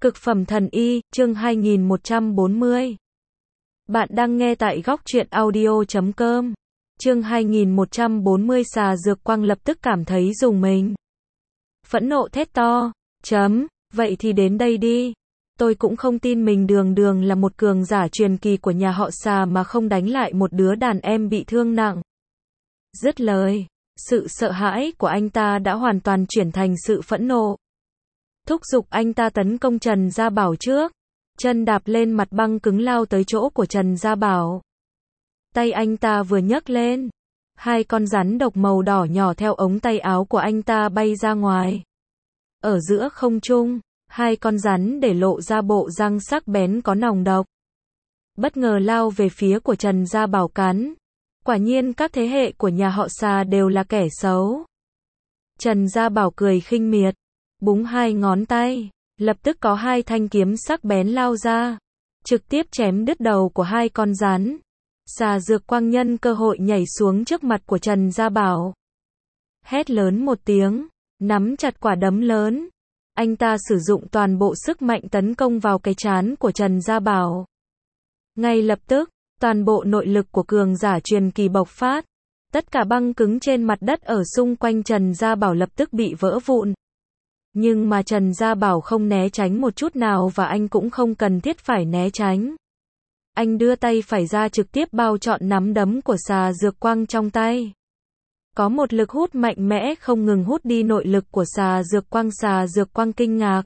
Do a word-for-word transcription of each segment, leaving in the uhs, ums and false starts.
Cực phẩm thần y, chương hai nghìn một trăm bốn mươi. Bạn đang nghe tại góc truyện audio chấm com. Chương hai nghìn một trăm bốn mươi. Xà Dược Quang lập tức cảm thấy rùng mình. Phẫn nộ thét to, chấm, vậy thì đến đây đi. Tôi cũng không tin mình đường đường là một cường giả truyền kỳ của nhà họ Xà mà không đánh lại một đứa đàn em bị thương nặng. Dứt lời, sự sợ hãi của anh ta đã hoàn toàn chuyển thành sự phẫn nộ. Thúc giục anh ta tấn công Trần Gia Bảo trước. Chân đạp lên mặt băng cứng lao tới chỗ của Trần Gia Bảo. Tay anh ta vừa nhấc lên, hai con rắn độc màu đỏ nhỏ theo ống tay áo của anh ta bay ra ngoài. Ở giữa không trung, hai con rắn để lộ ra bộ răng sắc bén có nòng độc. Bất ngờ lao về phía của Trần Gia Bảo cắn. Quả nhiên các thế hệ của nhà họ Xà đều là kẻ xấu. Trần Gia Bảo cười khinh miệt, búng hai ngón tay, lập tức có hai thanh kiếm sắc bén lao ra, trực tiếp chém đứt đầu của hai con rắn. Xà Dược Quang nhân cơ hội nhảy xuống trước mặt của Trần Gia Bảo. Hét lớn một tiếng, nắm chặt quả đấm lớn. Anh ta sử dụng toàn bộ sức mạnh tấn công vào cái trán của Trần Gia Bảo. Ngay lập tức, toàn bộ nội lực của cường giả truyền kỳ bộc phát. Tất cả băng cứng trên mặt đất ở xung quanh Trần Gia Bảo lập tức bị vỡ vụn. Nhưng mà Trần Gia Bảo không né tránh một chút nào và anh cũng không cần thiết phải né tránh. Anh đưa tay phải ra trực tiếp bao trọn nắm đấm của Xà Dược Quang trong tay. Có một lực hút mạnh mẽ không ngừng hút đi nội lực của Xà Dược Quang. Xà Dược Quang kinh ngạc,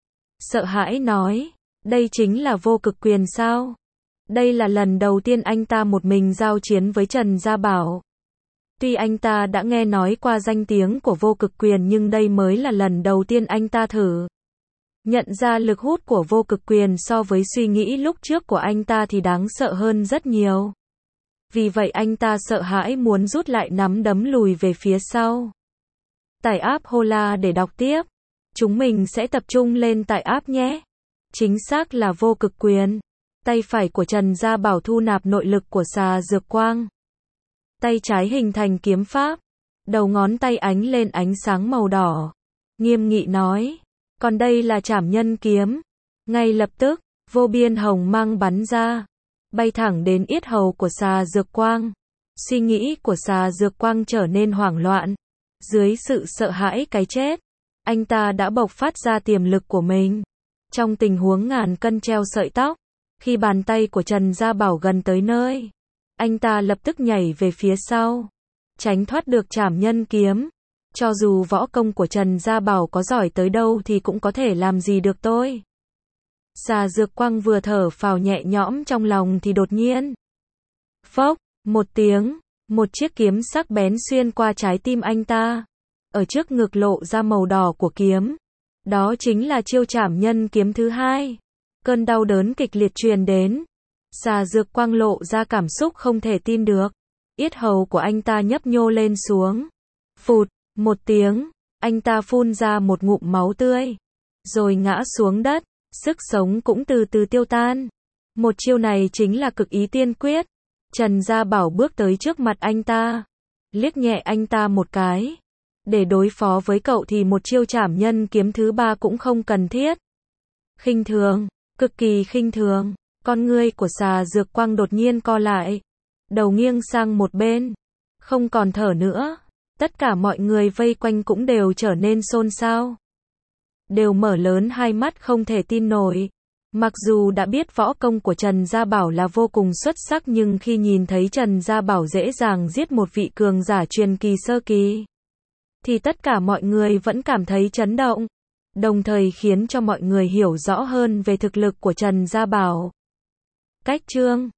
sợ hãi nói, đây chính là vô cực quyền sao? Đây là lần đầu tiên anh ta một mình giao chiến với Trần Gia Bảo. Tuy anh ta đã nghe nói qua danh tiếng của vô cực quyền nhưng đây mới là lần đầu tiên anh ta thử. Nhận ra lực hút của vô cực quyền so với suy nghĩ lúc trước của anh ta thì đáng sợ hơn rất nhiều. Vì vậy anh ta sợ hãi muốn rút lại nắm đấm lùi về phía sau. Tải app Hola để đọc tiếp. Chúng mình sẽ tập trung lên tải app nhé. Chính xác là vô cực quyền. Tay phải của Trần Gia Bảo thu nạp nội lực của Xà Dược Quang. Tay trái hình thành kiếm pháp. Đầu ngón tay ánh lên ánh sáng màu đỏ. Nghiêm nghị nói, còn đây là Trảm Nhân kiếm. Ngay lập tức, vô biên hồng mang bắn ra, bay thẳng đến yết hầu của Xà Dược Quang. Suy nghĩ của Xà Dược Quang trở nên hoảng loạn. Dưới sự sợ hãi cái chết, anh ta đã bộc phát ra tiềm lực của mình. Trong tình huống ngàn cân treo sợi tóc, khi bàn tay của Trần Gia Bảo gần tới nơi, anh ta lập tức nhảy về phía sau, tránh thoát được Trảm Nhân kiếm. Cho dù võ công của Trần Gia Bảo có giỏi tới đâu thì cũng có thể làm gì được tôi. Xà Dược Quang vừa thở phào nhẹ nhõm trong lòng thì đột nhiên, phốc, một tiếng, một chiếc kiếm sắc bén xuyên qua trái tim anh ta. Ở trước ngực lộ ra màu đỏ của kiếm. Đó chính là chiêu Trảm Nhân kiếm thứ hai. Cơn đau đớn kịch liệt truyền đến. Xà Dược Quang lộ ra cảm xúc không thể tin được. Yết hầu của anh ta nhấp nhô lên xuống. Phụt, một tiếng, anh ta phun ra một ngụm máu tươi, rồi ngã xuống đất, sức sống cũng từ từ tiêu tan. Một chiêu này chính là Cực Ý Tiên Quyết. Trần Gia Bảo bước tới trước mặt anh ta, liếc nhẹ anh ta một cái. Để đối phó với cậu thì một chiêu Trảm Nhân kiếm thứ ba cũng không cần thiết. Khinh thường, cực kỳ khinh thường. Con ngươi của Xà Dược Quang đột nhiên co lại, đầu nghiêng sang một bên, không còn thở nữa. Tất cả mọi người vây quanh cũng đều trở nên xôn xao, đều mở lớn hai mắt không thể tin nổi. Mặc dù đã biết võ công của Trần Gia Bảo là vô cùng xuất sắc nhưng khi nhìn thấy Trần Gia Bảo dễ dàng giết một vị cường giả truyền kỳ sơ kỳ, thì tất cả mọi người vẫn cảm thấy chấn động, đồng thời khiến cho mọi người hiểu rõ hơn về thực lực của Trần Gia Bảo. Cách chương